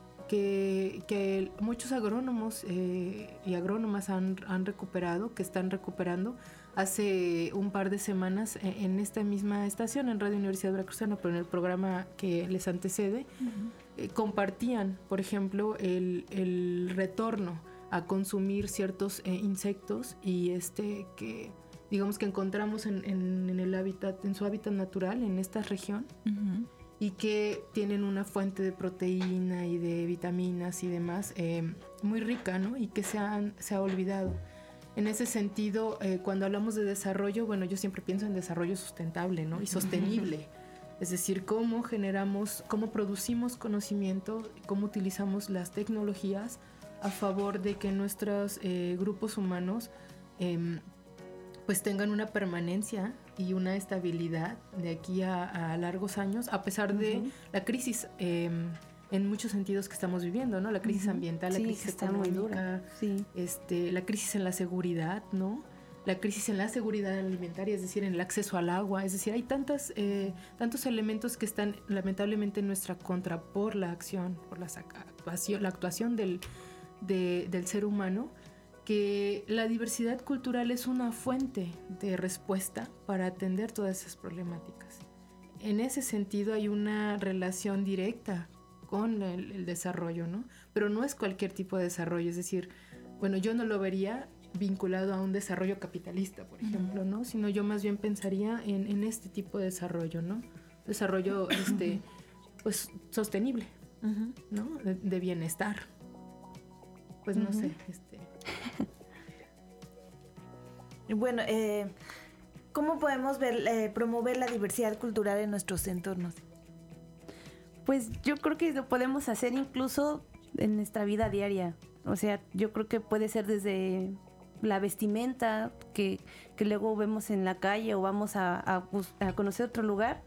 muchos agrónomos y agrónomas han recuperado, que están recuperando. Hace un par de semanas en esta misma estación, en Radio Universidad Veracruzana, pero en el programa que les antecede, uh-huh. Compartían, por ejemplo, el retorno a consumir ciertos insectos y que digamos que encontramos en el hábitat, en su hábitat natural, en esta región, uh-huh. y que tienen una fuente de proteína y de vitaminas y demás muy rica, ¿no? Y que se ha olvidado. En ese sentido, cuando hablamos de desarrollo, bueno, yo siempre pienso en desarrollo sustentable, ¿no? Y sostenible. Uh-huh. Es decir, cómo producimos conocimiento, cómo utilizamos las tecnologías a favor de que nuestros grupos humanos pues tengan una permanencia y una estabilidad de aquí a largos años, a pesar uh-huh. de la crisis en muchos sentidos que estamos viviendo, ¿no? La crisis uh-huh. ambiental, la crisis económica, sí. La crisis en la seguridad, ¿no? La crisis en la seguridad alimentaria, es decir, en el acceso al agua, es decir, hay tantos elementos que están lamentablemente en nuestra contra por la acción, por la actuación del ser humano, que la diversidad cultural es una fuente de respuesta para atender todas esas problemáticas. En ese sentido hay una relación directa con el desarrollo, ¿no? Pero no es cualquier tipo de desarrollo, es decir, bueno, yo no lo vería vinculado a un desarrollo capitalista, por ejemplo, ¿no? Sino yo más bien pensaría en este tipo de desarrollo, ¿no? Desarrollo, pues, sostenible, uh-huh. ¿no? De bienestar. Pues no uh-huh. sé, Bueno, ¿cómo podemos promover la diversidad cultural en nuestros entornos? Pues yo creo que lo podemos hacer incluso en nuestra vida diaria. O sea, yo creo que puede ser desde la vestimenta que luego vemos en la calle o vamos a conocer otro lugar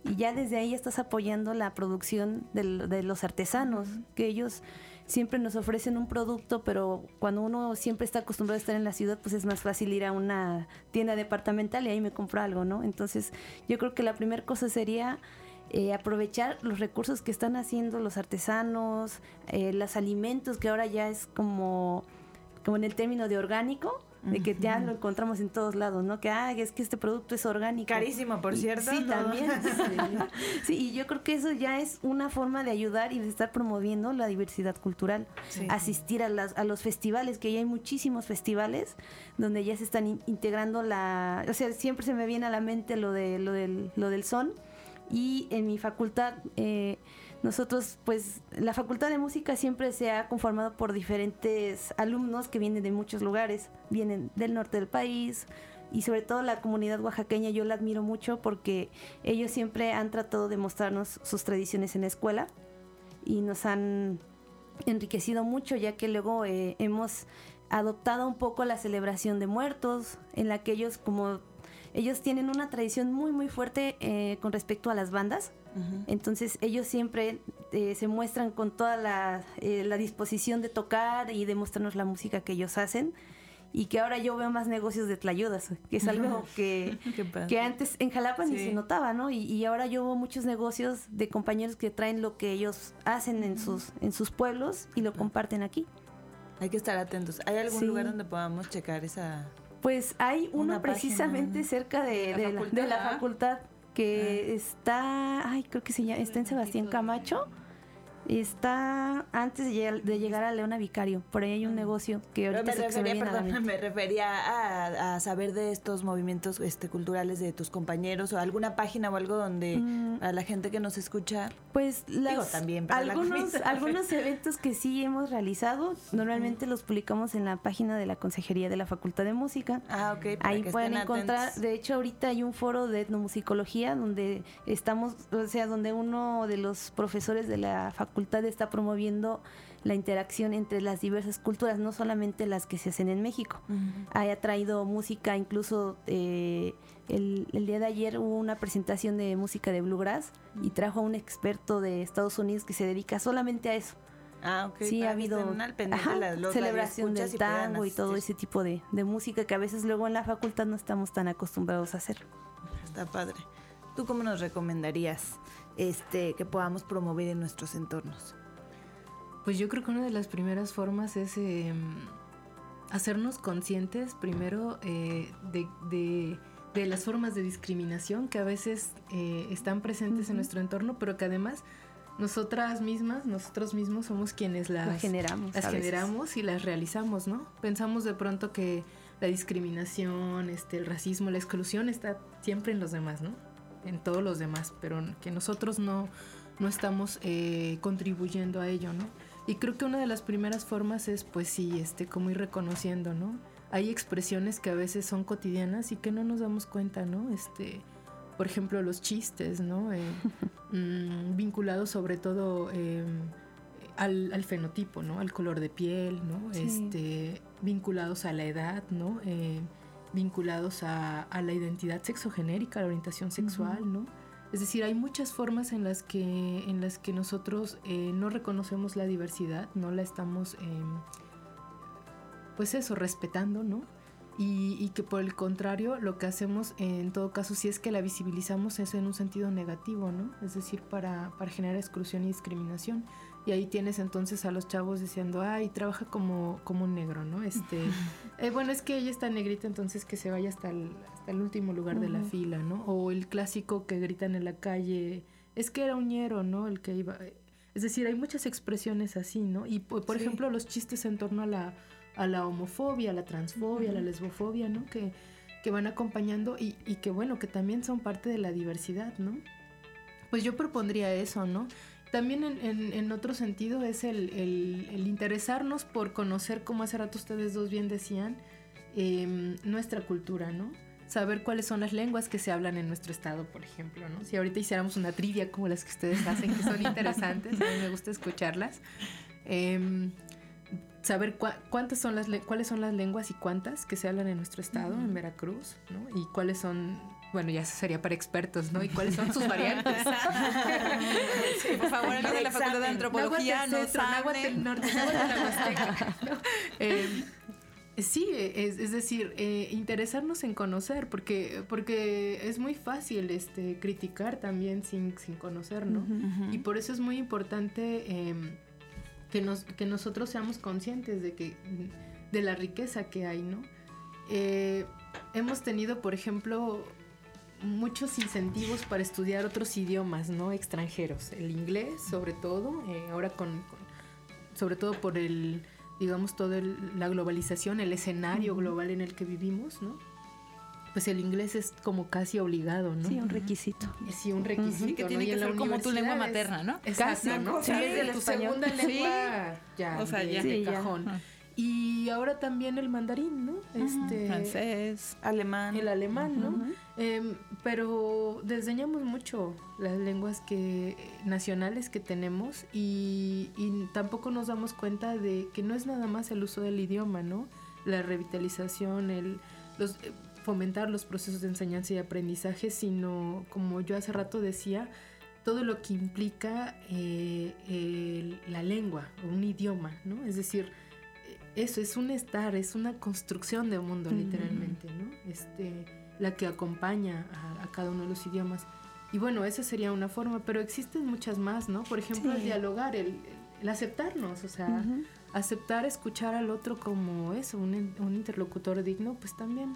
y ya desde ahí estás apoyando la producción de los artesanos, que ellos siempre nos ofrecen un producto, pero cuando uno siempre está acostumbrado a estar en la ciudad, pues es más fácil ir a una tienda departamental y ahí me compro algo, ¿no? Entonces yo creo que la primera cosa sería aprovechar los recursos que están haciendo los artesanos, los alimentos, que ahora ya es como en el término de orgánico, de que ya lo encontramos en todos lados, ¿no? Que es que este producto es orgánico. Carísimo, por cierto. Sí, ¿no? también. Sí, y yo creo que eso ya es una forma de ayudar y de estar promoviendo la diversidad cultural. Sí. Asistir a los festivales, que ya hay muchísimos festivales donde ya se están integrando o sea, siempre se me viene a la mente lo del son. Y en mi facultad, nosotros, pues, la Facultad de Música siempre se ha conformado por diferentes alumnos que vienen de muchos lugares, vienen del norte del país, y sobre todo la comunidad oaxaqueña yo la admiro mucho porque ellos siempre han tratado de mostrarnos sus tradiciones en la escuela y nos han enriquecido mucho, ya que luego hemos adoptado un poco la celebración de muertos, en la que ellos tienen una tradición muy muy fuerte con respecto a las bandas. Entonces ellos siempre se muestran con toda la disposición de tocar y de mostrarnos la música que ellos hacen, y que ahora yo veo más negocios de tlayudas, que es algo que antes en Jalapa ni se notaba, ¿no? Y ahora yo veo muchos negocios de compañeros que traen lo que ellos hacen en sus pueblos y lo comparten aquí. Hay que estar atentos. ¿Hay algún lugar donde podamos checar esa...? Pues hay uno precisamente página cerca de la facultad que está, creo que está en Sebastián Camacho. Está antes de llegar a Leona Vicario. Por ahí hay un negocio que ahorita me refería a saber de estos movimientos culturales de tus compañeros, o alguna página o algo donde a la gente que nos escucha. Pues también algunos eventos que sí hemos realizado, normalmente los publicamos en la página de la Consejería de la Facultad de Música. Ok. Ahí pueden encontrar, de hecho ahorita hay un foro de etnomusicología donde donde uno de los profesores de la facultad está promoviendo la interacción entre las diversas culturas, no solamente las que se hacen en México. Ha traído música, incluso el día de ayer hubo una presentación de música de bluegrass y trajo a un experto de Estados Unidos que se dedica solamente a eso. Ok. Sí, ha habido celebración del tango y todo ese tipo de música que a veces luego en la facultad no estamos tan acostumbrados a hacer. Está padre. ¿Tú cómo nos recomendarías que podamos promover en nuestros entornos? Pues yo creo que una de las primeras formas es hacernos conscientes primero de las formas de discriminación que a veces están presentes en nuestro entorno, pero que además nosotros mismos somos quienes las generamos y las realizamos, ¿no? Pensamos de pronto que la discriminación, el racismo, la exclusión está siempre en los demás, ¿no? En todos los demás, pero que nosotros no estamos contribuyendo a ello, ¿no? Y creo que una de las primeras formas es, pues sí, como ir reconociendo, ¿no? Hay expresiones que a veces son cotidianas y que no nos damos cuenta, ¿no? Por ejemplo, los chistes, ¿no? Vinculados sobre todo al fenotipo, ¿no? Al color de piel, ¿no? Sí. Vinculados a la edad, ¿no? Vinculados a la identidad sexogenérica, a la orientación sexual, ¿no? Es decir, hay muchas formas en las que nosotros no reconocemos la diversidad, no la estamos, respetando, ¿no? Y que por el contrario, lo que hacemos en todo caso, si es que la visibilizamos, es en un sentido negativo, ¿no? Es decir, para generar exclusión y discriminación. Y ahí tienes entonces a los chavos diciendo, trabaja como un negro, ¿no? Bueno, es que ella está negrita, entonces que se vaya hasta el último lugar de la fila, ¿no? O el clásico que gritan en la calle, es que era un ñero, ¿no? El que iba... Es decir, hay muchas expresiones así, ¿no? Y por ejemplo, los chistes en torno a la homofobia, a la transfobia, a la lesbofobia, ¿no? Que van acompañando y que, bueno, que también son parte de la diversidad, ¿no? Pues yo propondría eso, ¿no? También en otro sentido es el interesarnos por conocer, como hace rato ustedes dos bien decían, nuestra cultura, ¿no? Saber cuáles son las lenguas que se hablan en nuestro estado, por ejemplo, ¿no? Si ahorita hiciéramos una trivia como las que ustedes hacen, que son interesantes, a mí me gusta escucharlas. Saber cuáles son las lenguas y cuántas que se hablan en nuestro estado, en Veracruz, ¿no? Y cuáles son, bueno, ya sería para expertos, ¿no? ¿Y cuáles son sus variantes? Sí, por favor, el de la Facultad de Antropología no Náhuatl del norte, náhuatl de la Huasteca, ¿no? Sí, es decir, interesarnos en conocer, porque es muy fácil criticar también sin conocer, ¿no? Y por eso es muy importante que nosotros seamos conscientes de la riqueza que hay, ¿no? Hemos tenido, por ejemplo, muchos incentivos para estudiar otros idiomas, ¿no? Extranjeros, el inglés sobre todo, ahora sobre todo por digamos, toda la globalización, el escenario global en el que vivimos, ¿no? Pues el inglés es como casi obligado, ¿no? Sí, un requisito. Sí, un requisito, Y que ¿no? tiene Y que en la ser como tu lengua universidad materna, ¿no? Exacto, Casi, ¿no? sí, Sí, es del tu español. segunda lengua ya, O sea, ya. de Sí, ya. cajón. Ajá. Y ahora también el mandarín, ¿no? Francés. Alemán. El alemán, ¿no? Pero desdeñamos mucho las lenguas nacionales que tenemos y tampoco nos damos cuenta de que no es nada más el uso del idioma, ¿no? La revitalización, fomentar los procesos de enseñanza y aprendizaje, sino, como yo hace rato decía, todo lo que implica la lengua, un idioma, ¿no? Es decir, eso es un estar, es una construcción de mundo, literalmente, ¿no? La que acompaña a cada uno de los idiomas. Y bueno, esa sería una forma, pero existen muchas más, ¿no? Por ejemplo, el dialogar, el aceptarnos, o sea, aceptar escuchar al otro como eso, un interlocutor digno, pues también,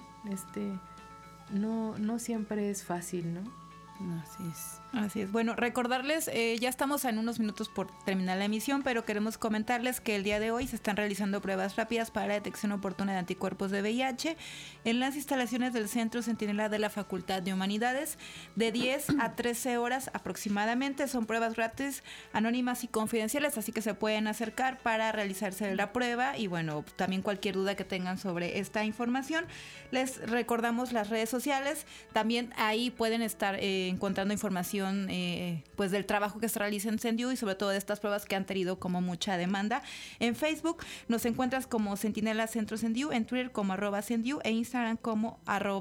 no siempre es fácil, ¿no? Así es. Así es. Bueno, recordarles, ya estamos en unos minutos por terminar la emisión, pero queremos comentarles que el día de hoy se están realizando pruebas rápidas para la detección oportuna de anticuerpos de VIH en las instalaciones del Centro Centinela de la Facultad de Humanidades de 10 a 13 horas aproximadamente. Son pruebas gratis, anónimas y confidenciales, así que se pueden acercar para realizarse la prueba y bueno, también cualquier duda que tengan sobre esta información. Les recordamos las redes sociales, también ahí pueden estar encontrando información pues del trabajo que se realiza en Sendiu y sobre todo de estas pruebas que han tenido como mucha demanda. En Facebook nos encuentras como Centinela Centro Sendiu, en Twitter como @Sendiu e Instagram como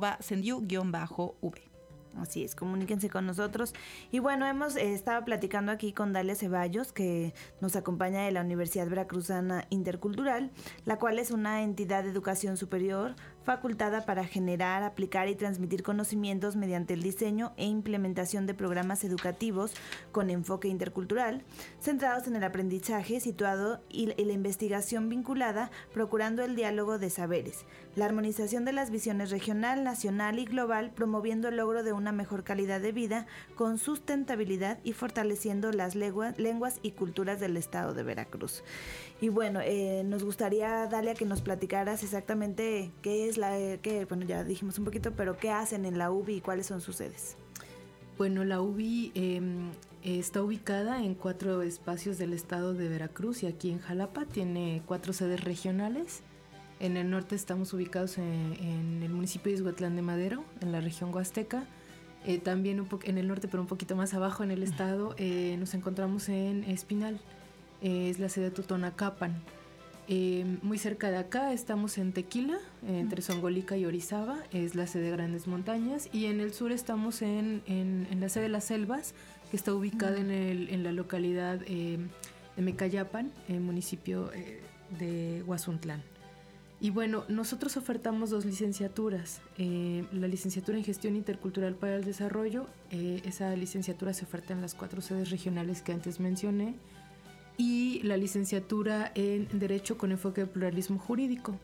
@Sendiu_V. Así es, comuníquense con nosotros. Y bueno, hemos estado platicando aquí con Dalia Ceballos, que nos acompaña de la Universidad Veracruzana Intercultural, la cual es una entidad de educación superior facultada para generar, aplicar y transmitir conocimientos mediante el diseño e implementación de programas educativos con enfoque intercultural, centrados en el aprendizaje situado y la investigación vinculada, procurando el diálogo de saberes, la armonización de las visiones regional, nacional y global, promoviendo el logro de una mejor calidad de vida con sustentabilidad y fortaleciendo las lenguas y culturas del estado de Veracruz. Y bueno, nos gustaría, Dalia, que nos platicaras exactamente qué es bueno, ya dijimos un poquito, pero qué hacen en la UBI y cuáles son sus sedes. Bueno, la UBI está ubicada en 4 espacios del estado de Veracruz y aquí en Jalapa tiene 4 sedes regionales. En el norte estamos ubicados en el municipio de Izhuatlán de Madero, en la región huasteca. También en el norte, pero un poquito más abajo en el estado, nos encontramos en Espinal, es la sede de Totonacapan. Muy cerca de acá estamos en Tequila, entre Zongolica y Orizaba, es la sede de Grandes Montañas. Y en el sur estamos en la sede de Las Selvas, que está ubicada en la localidad de Mecayapan, municipio de Huazuntlán. Y bueno, nosotros ofertamos 2 licenciaturas. La licenciatura en Gestión Intercultural para el Desarrollo, esa licenciatura se oferta en las 4 sedes regionales que antes mencioné, y la licenciatura en Derecho con enfoque de pluralismo jurídico.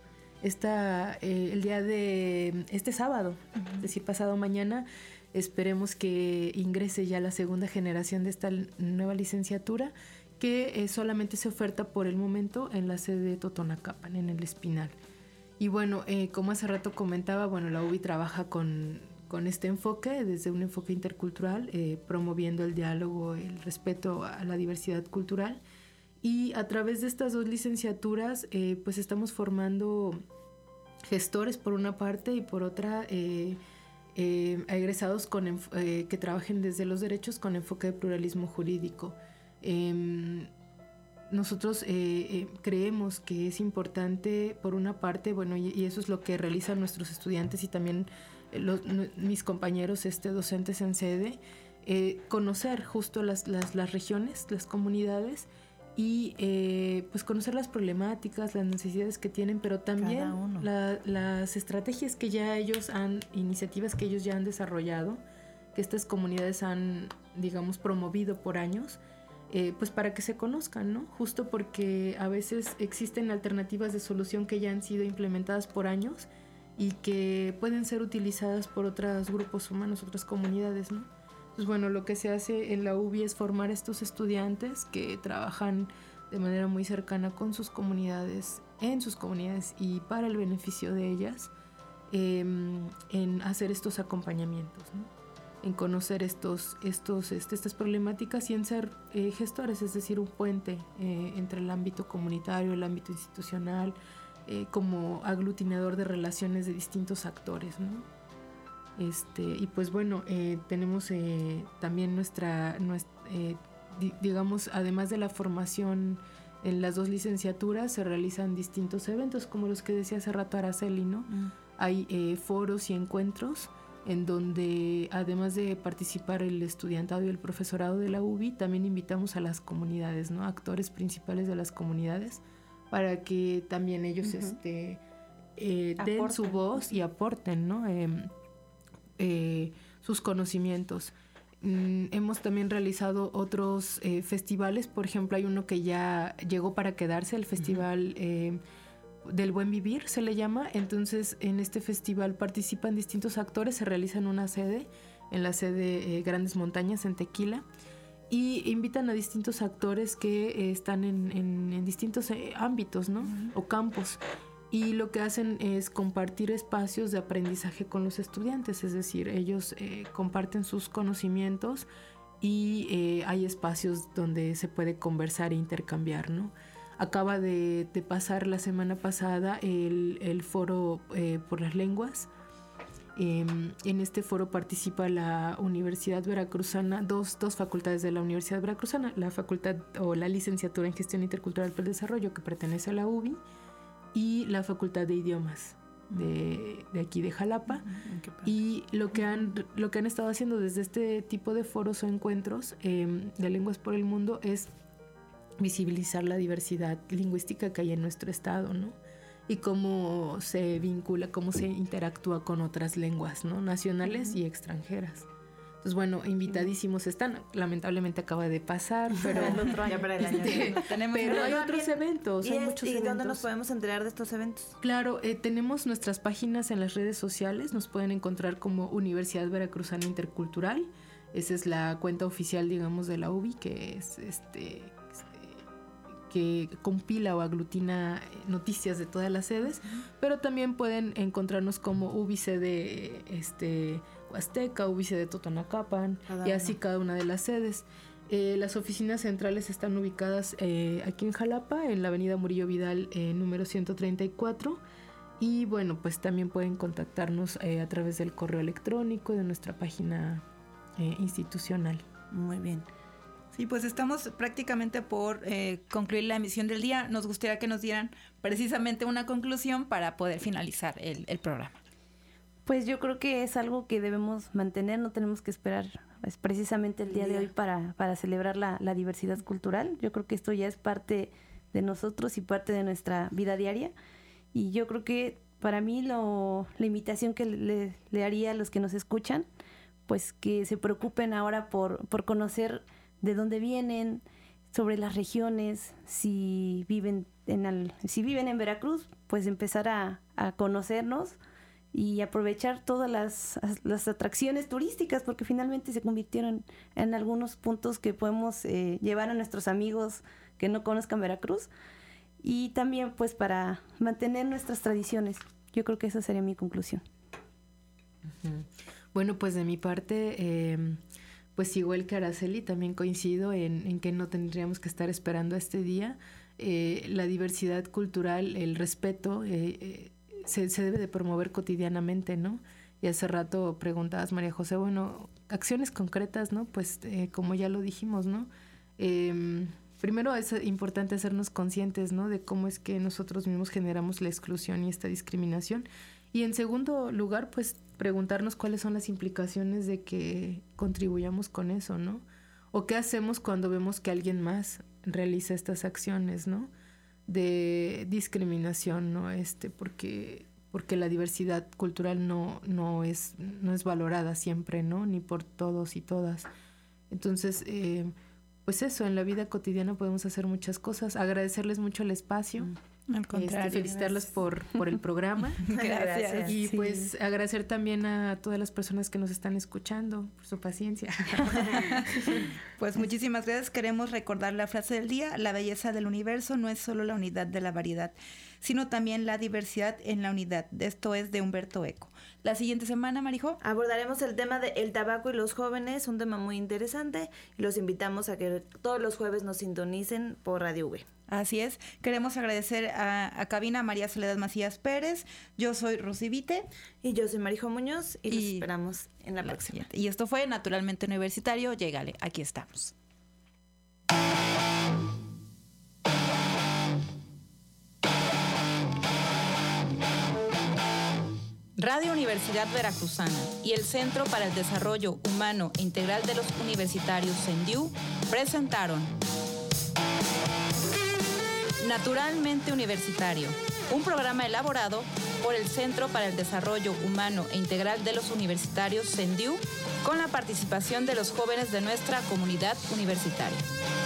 El día de este sábado, es decir, pasado mañana, esperemos que ingrese ya la segunda generación de esta nueva licenciatura, que solamente se oferta por el momento en la sede de Totonacapan, en el Espinal. Y bueno, como hace rato comentaba, bueno, la UBI trabaja con este enfoque, desde un enfoque intercultural, promoviendo el diálogo, el respeto a la diversidad cultural. Y a través de estas 2 licenciaturas, pues estamos formando gestores por una parte y por otra egresados que trabajen desde los derechos con enfoque de pluralismo jurídico. Nosotros creemos que es importante, por una parte, bueno, y eso es lo que realizan nuestros estudiantes y también mis compañeros docentes en sede, conocer justo las regiones, las comunidades, y pues conocer las problemáticas, las necesidades que tienen, pero también las estrategias que ya ellos iniciativas que ellos ya han desarrollado, que estas comunidades han, digamos, promovido por años, pues para que se conozcan, ¿no? Justo porque a veces existen alternativas de solución que ya han sido implementadas por años y que pueden ser utilizadas por otros grupos humanos, otras comunidades, ¿no? Pues bueno, lo que se hace en la UBI es formar estos estudiantes que trabajan de manera muy cercana con sus comunidades, en sus comunidades y para el beneficio de ellas, en hacer estos acompañamientos, ¿no? En conocer estas problemáticas y en ser gestores, es decir, un puente entre el ámbito comunitario, el ámbito institucional, como aglutinador de relaciones de distintos actores, ¿no? Y pues bueno, tenemos también digamos, además de la formación en las 2 licenciaturas, se realizan distintos eventos, como los que decía hace rato Araceli, ¿no? Hay foros y encuentros en donde, además de participar el estudiantado y el profesorado de la UBI, también invitamos a las comunidades, ¿no? Actores principales de las comunidades, para que también ellos den su voz y aporten, ¿no? Sus conocimientos. Hemos también realizado otros festivales, por ejemplo, hay uno que ya llegó para quedarse, el Festival del Buen Vivir se le llama. Entonces, en este festival participan distintos actores, se realiza en una sede, en la sede Grandes Montañas, en Tequila, y invitan a distintos actores que están en distintos ámbitos, ¿no? O campos. Y lo que hacen es compartir espacios de aprendizaje con los estudiantes, es decir, ellos comparten sus conocimientos y hay espacios donde se puede conversar e intercambiar, ¿no? Acaba de pasar la semana pasada el foro por las lenguas. En este foro participa la Universidad Veracruzana, dos facultades de la Universidad Veracruzana, la facultad o la licenciatura en Gestión Intercultural para el Desarrollo, que pertenece a la UBI, y la Facultad de Idiomas de aquí de Jalapa. Y lo que han estado haciendo desde este tipo de foros o encuentros de lenguas por el mundo es visibilizar la diversidad lingüística que hay en nuestro estado, ¿no? Y cómo se vincula, cómo se interactúa con otras lenguas, ¿no? Nacionales y extranjeras. Entonces, bueno, invitadísimos están. Lamentablemente acaba de pasar, pero pero hay otros eventos, hay muchos eventos. ¿Y dónde nos podemos enterar de estos eventos? Claro, tenemos nuestras páginas en las redes sociales. Nos pueden encontrar como Universidad Veracruzana Intercultural. Esa es la cuenta oficial, digamos, de la UBI, que es que compila o aglutina noticias de todas las sedes, pero también pueden encontrarnos como UBIC de Huasteca, UBIC de Totonacapan, y así cada una de las sedes. Las oficinas centrales están ubicadas aquí en Jalapa, en la avenida Murillo Vidal, número 134, y bueno, pues también pueden contactarnos a través del correo electrónico de nuestra página institucional. Muy bien. Sí, pues estamos prácticamente por concluir la emisión del día. Nos gustaría que nos dieran precisamente una conclusión para poder finalizar el programa. Pues yo creo que es algo que debemos mantener, no tenemos que esperar precisamente el día de hoy para celebrar la diversidad cultural. Yo creo que esto ya es parte de nosotros y parte de nuestra vida diaria. Y yo creo que para mí la invitación que le haría a los que nos escuchan, pues que se preocupen ahora por conocer de dónde vienen, sobre las regiones, si viven en Veracruz, pues empezar a conocernos y aprovechar todas las atracciones turísticas, porque finalmente se convirtieron en algunos puntos que podemos llevar a nuestros amigos que no conozcan Veracruz, y también pues para mantener nuestras tradiciones. Yo creo que esa sería mi conclusión. Bueno, pues de mi parte, pues igual que Araceli, también coincido en que no tendríamos que estar esperando este día. La diversidad cultural, el respeto, se debe de promover cotidianamente, ¿no? Y hace rato preguntabas, María José, bueno, acciones concretas, ¿no? Pues como ya lo dijimos, ¿no? Primero es importante hacernos conscientes, ¿no? De cómo es que nosotros mismos generamos la exclusión y esta discriminación. Y en segundo lugar, pues preguntarnos cuáles son las implicaciones de que contribuyamos con eso, ¿no? O qué hacemos cuando vemos que alguien más realiza estas acciones, ¿no? De discriminación, ¿no? Porque la diversidad cultural no es valorada siempre, ¿no? Ni por todos y todas. Entonces, pues eso, en la vida cotidiana podemos hacer muchas cosas. Agradecerles mucho el espacio. Al contrario. Felicitarlas por el programa. Gracias. Y pues agradecer también a todas las personas que nos están escuchando por su paciencia. Pues muchísimas gracias. Queremos recordar la frase del día: la belleza del universo no es solo la unidad de la variedad, sino también la diversidad en la unidad. Esto es de Humberto Eco. La siguiente semana, Marijo, abordaremos el tema del tabaco y los jóvenes, un tema muy interesante, y los invitamos a que todos los jueves nos sintonicen por Radio V. Así es. Queremos agradecer a cabina María Soledad Macías Pérez. Yo soy Rosy Vite. Y yo soy Marijo Muñoz y los esperamos en la próxima. Siguiente. Y esto fue Naturalmente Universitario. Llégale, aquí estamos. Radio Universidad Veracruzana y el Centro para el Desarrollo Humano e Integral de los Universitarios CENDIU presentaron Naturalmente Universitario, un programa elaborado por el Centro para el Desarrollo Humano e Integral de los Universitarios CENDIU con la participación de los jóvenes de nuestra comunidad universitaria.